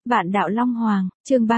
Vạn đạo Long Hoàng, chương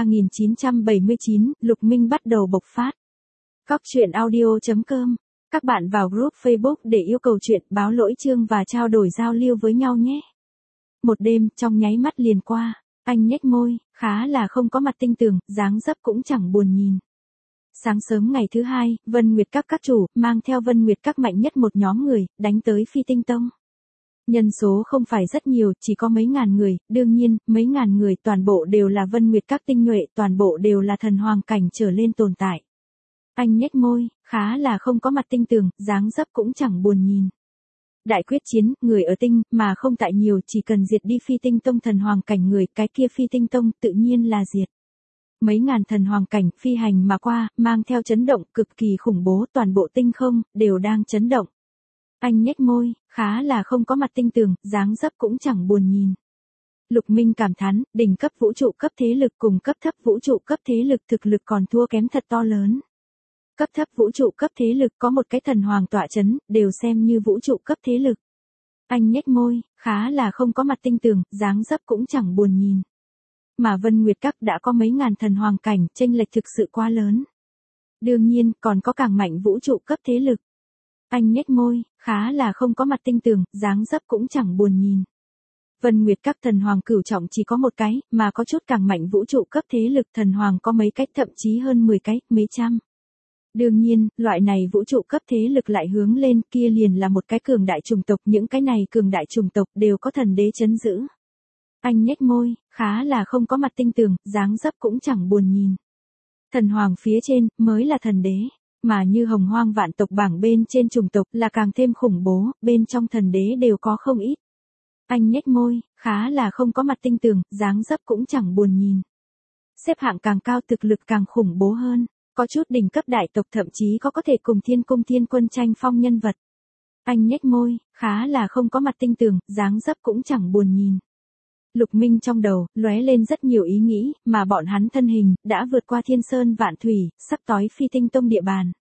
3979, Lục Minh bắt đầu bộc phát. Cóc truyện audio.com. Các bạn vào group Facebook để yêu cầu chuyện, báo lỗi chương và trao đổi giao lưu với nhau nhé. Một đêm, trong nháy mắt liền qua, anh nhếch môi, khá là không có mặt tinh tường, dáng dấp cũng chẳng buồn nhìn. Sáng sớm ngày thứ hai, Vân Nguyệt các chủ, mang theo Vân Nguyệt các mạnh nhất một nhóm người, đánh tới Phi Tinh Tông. Nhân số không phải rất nhiều, chỉ có mấy ngàn người, đương nhiên, mấy ngàn người toàn bộ đều là Vân Nguyệt các tinh nhuệ, toàn bộ đều là thần hoàng cảnh trở lên tồn tại. Anh nhếch môi, khá là không có mặt tinh tường, dáng dấp cũng chẳng buồn nhìn. Đại quyết chiến, người ở tinh, mà không tại nhiều, chỉ cần diệt đi Phi Tinh Tông thần hoàng cảnh người, cái kia Phi Tinh Tông tự nhiên là diệt. Mấy ngàn thần hoàng cảnh phi hành mà qua, mang theo chấn động cực kỳ khủng bố, toàn bộ tinh không, đều đang chấn động. Anh nhếch môi, khá là không có mặt tinh tường, dáng dấp cũng chẳng buồn nhìn. Lục Minh cảm thán, đỉnh cấp vũ trụ cấp thế lực cùng cấp thấp vũ trụ cấp thế lực thực lực còn thua kém thật to lớn. Cấp thấp vũ trụ cấp thế lực có một cái thần hoàng tọa chấn, đều xem như vũ trụ cấp thế lực. Anh nhếch môi, khá là không có mặt tinh tường, dáng dấp cũng chẳng buồn nhìn. Mà Vân Nguyệt các đã có mấy ngàn thần hoàng cảnh, chênh lệch thực sự quá lớn. Đương nhiên, còn có càng mạnh vũ trụ cấp thế lực. Anh nhếch môi, khá là không có mặt tinh tường, dáng dấp cũng chẳng buồn nhìn. Vân Nguyệt các thần hoàng cửu trọng chỉ có một cái, mà có chút càng mạnh vũ trụ cấp thế lực thần hoàng có mấy cách, thậm chí hơn 10 cái, mấy trăm. Đương nhiên, loại này vũ trụ cấp thế lực lại hướng lên kia liền là một cái cường đại chủng tộc, những cái này cường đại chủng tộc đều có thần đế chấn giữ. Anh nhếch môi, khá là không có mặt tinh tường, dáng dấp cũng chẳng buồn nhìn. Thần hoàng phía trên, mới là thần đế. Mà như hồng hoang vạn tộc bảng bên trên chủng tộc là càng thêm khủng bố, bên trong thần đế đều có không ít. Anh nhếch môi, khá là không có mặt tinh tường, dáng dấp cũng chẳng buồn nhìn. Xếp hạng càng cao thực lực càng khủng bố hơn, có chút đỉnh cấp đại tộc thậm chí có thể cùng thiên cung thiên quân tranh phong nhân vật. Anh nhếch môi, khá là không có mặt tinh tường, dáng dấp cũng chẳng buồn nhìn. Lục Minh trong đầu, lóe lên rất nhiều ý nghĩ, mà bọn hắn thân hình, đã vượt qua thiên sơn vạn thủy, sắp tối Phi Tinh Tông địa bàn.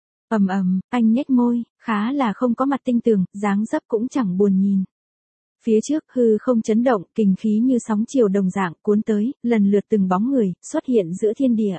Anh nhếch môi, khá là không có mặt tinh tường, dáng dấp cũng chẳng buồn nhìn. Phía trước hư không chấn động, kình khí như sóng chiều đồng dạng cuốn tới, lần lượt từng bóng người, xuất hiện giữa thiên địa.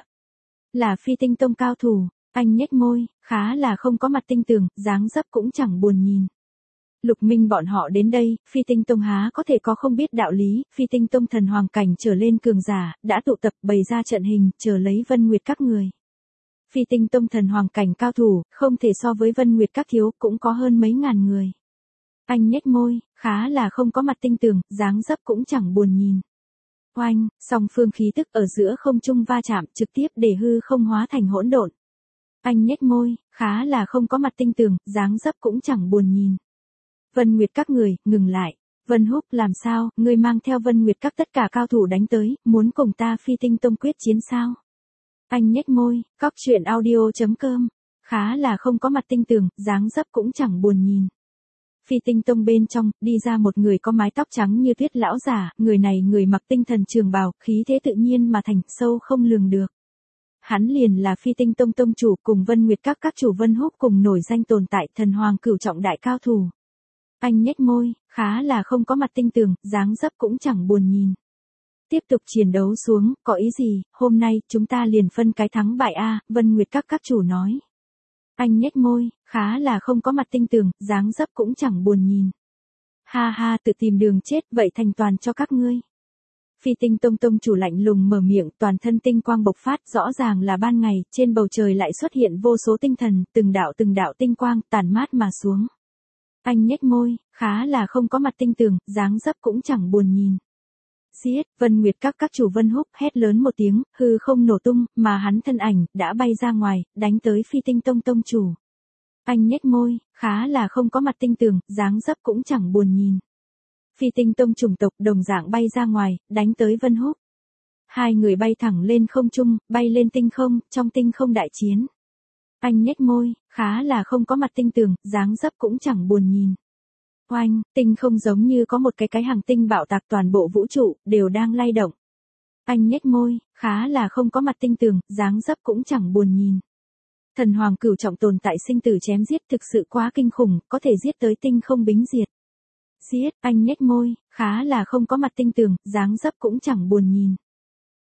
Là Phi Tinh Tông cao thủ, anh nhếch môi, khá là không có mặt tinh tường, dáng dấp cũng chẳng buồn nhìn. Lục Minh bọn họ đến đây, Phi Tinh Tông há có thể có không biết đạo lý, Phi Tinh Tông thần hoàng cảnh trở lên cường giả, đã tụ tập bày ra trận hình, chờ lấy Vân Nguyệt các người. Phi Tinh Tông thần hoàng cảnh cao thủ, không thể so với Vân Nguyệt các thiếu, cũng có hơn mấy ngàn người. Anh nhếch môi, khá là không có mặt tinh tường, dáng dấp cũng chẳng buồn nhìn. Oanh, song phương khí tức ở giữa không trung va chạm, trực tiếp để hư không hóa thành hỗn độn. Anh nhếch môi, khá là không có mặt tinh tường, dáng dấp cũng chẳng buồn nhìn. Vân Nguyệt các người, ngừng lại. Vân Húc, làm sao, ngươi mang theo Vân Nguyệt các tất cả cao thủ đánh tới, muốn cùng ta Phi Tinh Tông quyết chiến sao? Anh nhếch môi, cóc truyện audio.com. Khá là không có mặt tinh tường, dáng dấp cũng chẳng buồn nhìn. Phi Tinh Tông bên trong, đi ra một người có mái tóc trắng như tuyết lão giả, người này người mặc tinh thần trường bào, khí thế tự nhiên mà thành, sâu không lường được. Hắn liền là Phi Tinh Tông tông chủ cùng Vân Nguyệt các chủ Vân Húc cùng nổi danh tồn tại thần hoàng cửu trọng đại cao thủ. Anh nhếch môi, khá là không có mặt tinh tường, dáng dấp cũng chẳng buồn nhìn. Tiếp tục chiến đấu xuống, có ý gì, hôm nay, chúng ta liền phân cái thắng bại a, Vân Nguyệt các chủ nói. Anh nhếch môi, khá là không có mặt tinh tường, dáng dấp cũng chẳng buồn nhìn. Ha ha, tự tìm đường chết, vậy thành toàn cho các ngươi. Phi Tinh Tông tông chủ lạnh lùng mở miệng, toàn thân tinh quang bộc phát, rõ ràng là ban ngày, trên bầu trời lại xuất hiện vô số tinh thần, từng đạo tinh quang, tản mát mà xuống. Anh nhếch môi, khá là không có mặt tinh tường, dáng dấp cũng chẳng buồn nhìn. Giết, Vân Nguyệt các chủ Vân Húc hét lớn một tiếng, hư không nổ tung, mà hắn thân ảnh, đã bay ra ngoài, đánh tới Phi Tinh Tông tông chủ. Anh nhếch môi, khá là không có mặt tinh tường, dáng dấp cũng chẳng buồn nhìn. Phi Tinh Tông chủng tộc đồng dạng bay ra ngoài, đánh tới Vân Húc. Hai người bay thẳng lên không trung, bay lên tinh không, trong tinh không đại chiến. Anh nhếch môi, khá là không có mặt tinh tường, dáng dấp cũng chẳng buồn nhìn. Oanh, tinh không giống như có một cái hành tinh bạo tạc, toàn bộ vũ trụ, đều đang lay động. Anh nhếch môi, khá là không có mặt tinh tường, dáng dấp cũng chẳng buồn nhìn. Thần hoàng cửu trọng tồn tại sinh tử chém giết thực sự quá kinh khủng, có thể giết tới tinh không bính diệt. Giết, anh nhếch môi, khá là không có mặt tinh tường, dáng dấp cũng chẳng buồn nhìn.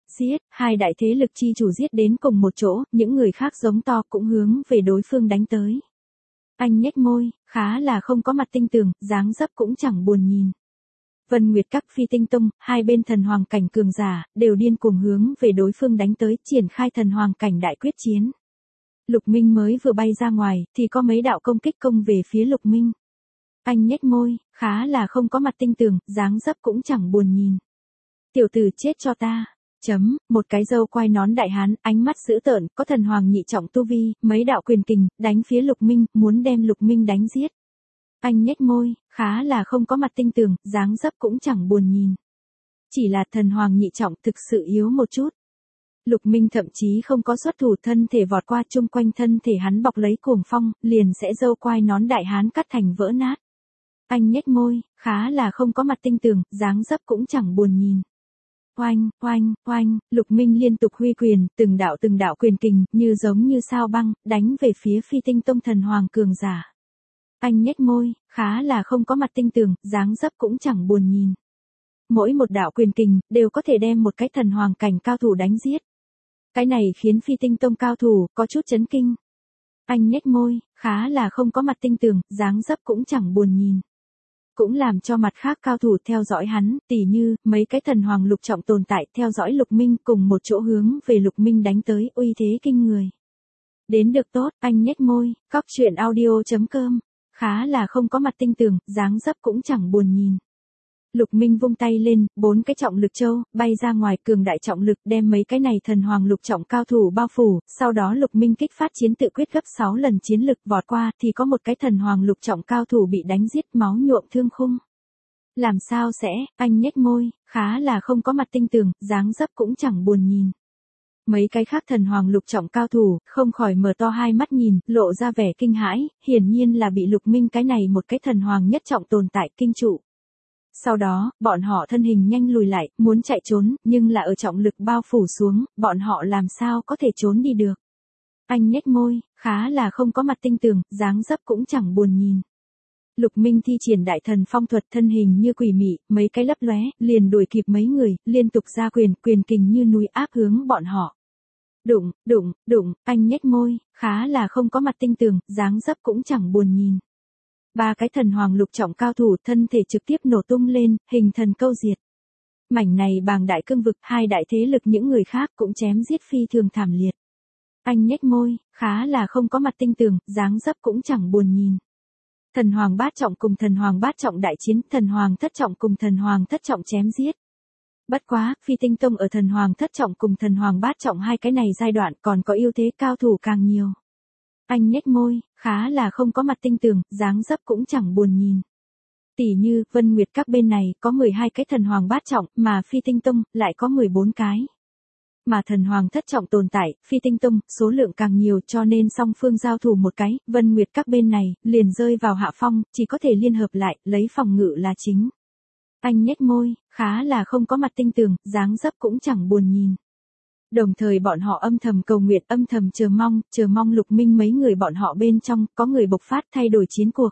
Giết, hai đại thế lực chi chủ giết đến cùng một chỗ, những người khác giống to cũng hướng về đối phương đánh tới. Anh nhếch môi, khá là không có mặt tinh tường, dáng dấp cũng chẳng buồn nhìn. Vân Nguyệt Các Phi Tinh Tông, hai bên thần hoàng cảnh cường giả, đều điên cuồng hướng về đối phương đánh tới, triển khai thần hoàng cảnh đại quyết chiến. Lục Minh mới vừa bay ra ngoài, thì có mấy đạo công kích công về phía Lục Minh. Anh nhếch môi, khá là không có mặt tinh tường, dáng dấp cũng chẳng buồn nhìn. Tiểu tử chết cho ta. Một cái râu quai nón đại hán, ánh mắt dữ tợn, có thần hoàng nhị trọng tu vi, mấy đạo quyền kình, đánh phía Lục Minh, muốn đem Lục Minh đánh giết. Anh nhếch môi, khá là không có mặt tinh tường, dáng dấp cũng chẳng buồn nhìn. Chỉ là thần hoàng nhị trọng thực sự yếu một chút. Lục Minh thậm chí không có xuất thủ, thân thể vọt qua, chung quanh thân thể hắn bọc lấy cuồng phong, liền sẽ râu quai nón đại hán cắt thành vỡ nát. Anh nhếch môi, khá là không có mặt tinh tường, dáng dấp cũng chẳng buồn nhìn. Oanh, oanh, oanh, Lục Minh liên tục huy quyền, từng đạo quyền kình, như giống như sao băng, đánh về phía Phi Tinh Tông thần hoàng cường giả. Anh nhếch môi, khá là không có mặt tinh tường, dáng dấp cũng chẳng buồn nhìn. Mỗi một đạo quyền kình, đều có thể đem một cái thần hoàng cảnh cao thủ đánh giết. Cái này khiến Phi Tinh Tông cao thủ, có chút chấn kinh. Anh nhếch môi, khá là không có mặt tinh tường, dáng dấp cũng chẳng buồn nhìn. Cũng làm cho mặt khác cao thủ theo dõi hắn, tỉ như, mấy cái thần hoàng lục trọng tồn tại theo dõi Lục Minh cùng một chỗ hướng về Lục Minh đánh tới, uy thế kinh người. Đến được tốt, anh nhếch môi, coctruyện.audio.com, khá là không có mặt tinh tường, dáng dấp cũng chẳng buồn nhìn. Lục Minh vung tay lên, 4 cái trọng lực châu, bay ra ngoài, cường đại trọng lực đem mấy cái này thần hoàng lục trọng cao thủ bao phủ, sau đó Lục Minh kích phát chiến tự quyết gấp 6 lần chiến lực vọt qua, thì có một cái thần hoàng lục trọng cao thủ bị đánh giết, máu nhuộm thương khung. Làm sao sẽ, anh nhếch môi, khá là không có mặt tinh tường, dáng dấp cũng chẳng buồn nhìn. Mấy cái khác thần hoàng lục trọng cao thủ, không khỏi mở to hai mắt nhìn, lộ ra vẻ kinh hãi, hiển nhiên là bị Lục Minh cái này một cái thần hoàng nhất trọng tồn tại kinh trụ. Sau đó, bọn họ thân hình nhanh lùi lại, muốn chạy trốn, nhưng là ở trọng lực bao phủ xuống, bọn họ làm sao có thể trốn đi được. Anh nhếch môi, khá là không có mặt tinh tường, dáng dấp cũng chẳng buồn nhìn. Lục Minh thi triển đại thần phong thuật, thân hình như quỷ mị, mấy cái lấp lóe, liền đuổi kịp mấy người, liên tục ra quyền kình như núi áp hướng bọn họ. Đụng, anh nhếch môi, khá là không có mặt tinh tường, dáng dấp cũng chẳng buồn nhìn. 3 cái thần hoàng lục trọng cao thủ, thân thể trực tiếp nổ tung lên, hình thần câu diệt. Mảnh này bàng đại cương vực, hai đại thế lực những người khác cũng chém giết phi thường thảm liệt. Anh nhếch môi, khá là không có mặt tinh tường, dáng dấp cũng chẳng buồn nhìn. Thần hoàng bát trọng cùng thần hoàng bát trọng đại chiến, thần hoàng thất trọng cùng thần hoàng thất trọng chém giết. Bất quá, Phi Tinh Tông ở thần hoàng thất trọng cùng thần hoàng bát trọng hai cái này giai đoạn còn có ưu thế cao thủ càng nhiều. Anh nhếch môi, khá là không có mặt tinh tường, dáng dấp cũng chẳng buồn nhìn. Tỷ như, Vân Nguyệt Các bên này có 12 cái thần hoàng bát trọng, mà Phi Tinh Tông lại có 14 cái. Mà thần hoàng thất trọng tồn tại, Phi Tinh Tông, số lượng càng nhiều cho nên song phương giao thủ một cái, Vân Nguyệt Các bên này, liền rơi vào hạ phong, chỉ có thể liên hợp lại, lấy phòng ngự là chính. Anh nhếch môi, khá là không có mặt tinh tường, dáng dấp cũng chẳng buồn nhìn. Đồng thời bọn họ âm thầm cầu nguyện, âm thầm chờ mong Lục Minh mấy người bọn họ bên trong, có người bộc phát thay đổi chiến cuộc.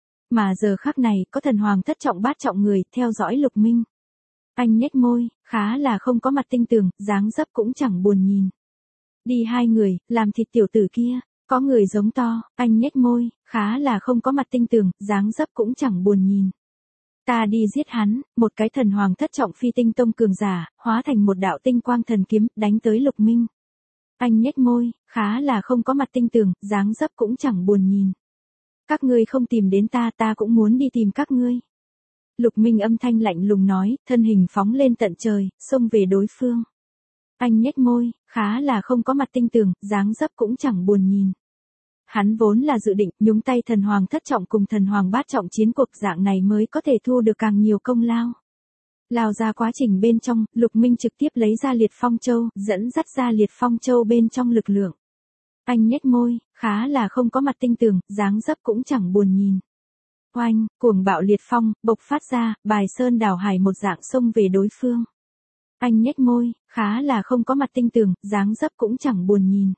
Mà giờ khắc này, có thần hoàng thất trọng bát trọng người, theo dõi Lục Minh. Anh nhếch môi, khá là không có mặt tinh tường, dáng dấp cũng chẳng buồn nhìn. Đi hai người, làm thịt tiểu tử kia, có người giống to, anh nhếch môi, khá là không có mặt tinh tường, dáng dấp cũng chẳng buồn nhìn. Ta đi giết hắn, một cái thần hoàng thất trọng Phi Tinh Tông cường giả, hóa thành một đạo tinh quang thần kiếm, đánh tới Lục Minh. Anh nhếch môi, khá là không có mặt tinh tường, dáng dấp cũng chẳng buồn nhìn. Các ngươi không tìm đến ta, ta cũng muốn đi tìm các ngươi. Lục Minh âm thanh lạnh lùng nói, thân hình phóng lên tận trời, xông về đối phương. Anh nhếch môi, khá là không có mặt tinh tường, dáng dấp cũng chẳng buồn nhìn. Hắn vốn là dự định nhúng tay thần hoàng thất trọng cùng thần hoàng bát trọng chiến cuộc, dạng này mới có thể thu được càng nhiều công lao. Lao ra quá trình bên trong, Lục Minh trực tiếp lấy ra Liệt Phong Châu, dẫn dắt ra Liệt Phong Châu bên trong lực lượng. Anh nhếch môi, khá là không có mặt tinh tường, dáng dấp cũng chẳng buồn nhìn. Oanh, cuồng bạo liệt phong, bộc phát ra, bài sơn đảo hải một dạng xông về đối phương. Anh nhếch môi, khá là không có mặt tinh tường, dáng dấp cũng chẳng buồn nhìn.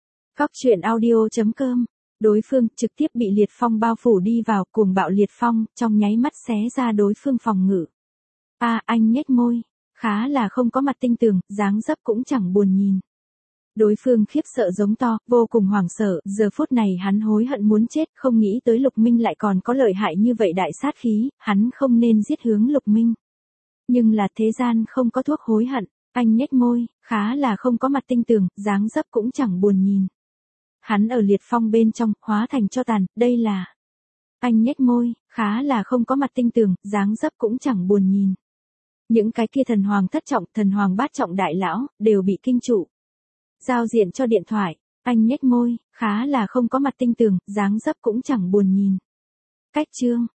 Coctruyện.audio.com, đối phương trực tiếp bị liệt phong bao phủ đi vào, cuồng bạo liệt phong, trong nháy mắt xé ra đối phương phòng ngự. Anh nhếch môi, khá là không có mặt tinh tường, dáng dấp cũng chẳng buồn nhìn. Đối phương khiếp sợ giống to, vô cùng hoảng sợ, giờ phút này hắn hối hận muốn chết, không nghĩ tới Lục Minh lại còn có lợi hại như vậy đại sát khí, hắn không nên giết hướng Lục Minh. Nhưng là thế gian không có thuốc hối hận, anh nhếch môi, khá là không có mặt tinh tường, dáng dấp cũng chẳng buồn nhìn. Hắn ở liệt phong bên trong, hóa thành tro tàn, đây là... Anh nhếch môi, khá là không có mặt tinh tường, dáng dấp cũng chẳng buồn nhìn. Những cái kia thần hoàng thất trọng, thần hoàng bát trọng đại lão, đều bị kinh trụ. Giao diện cho điện thoại, anh nhếch môi, khá là không có mặt tinh tường, dáng dấp cũng chẳng buồn nhìn. Cách chương.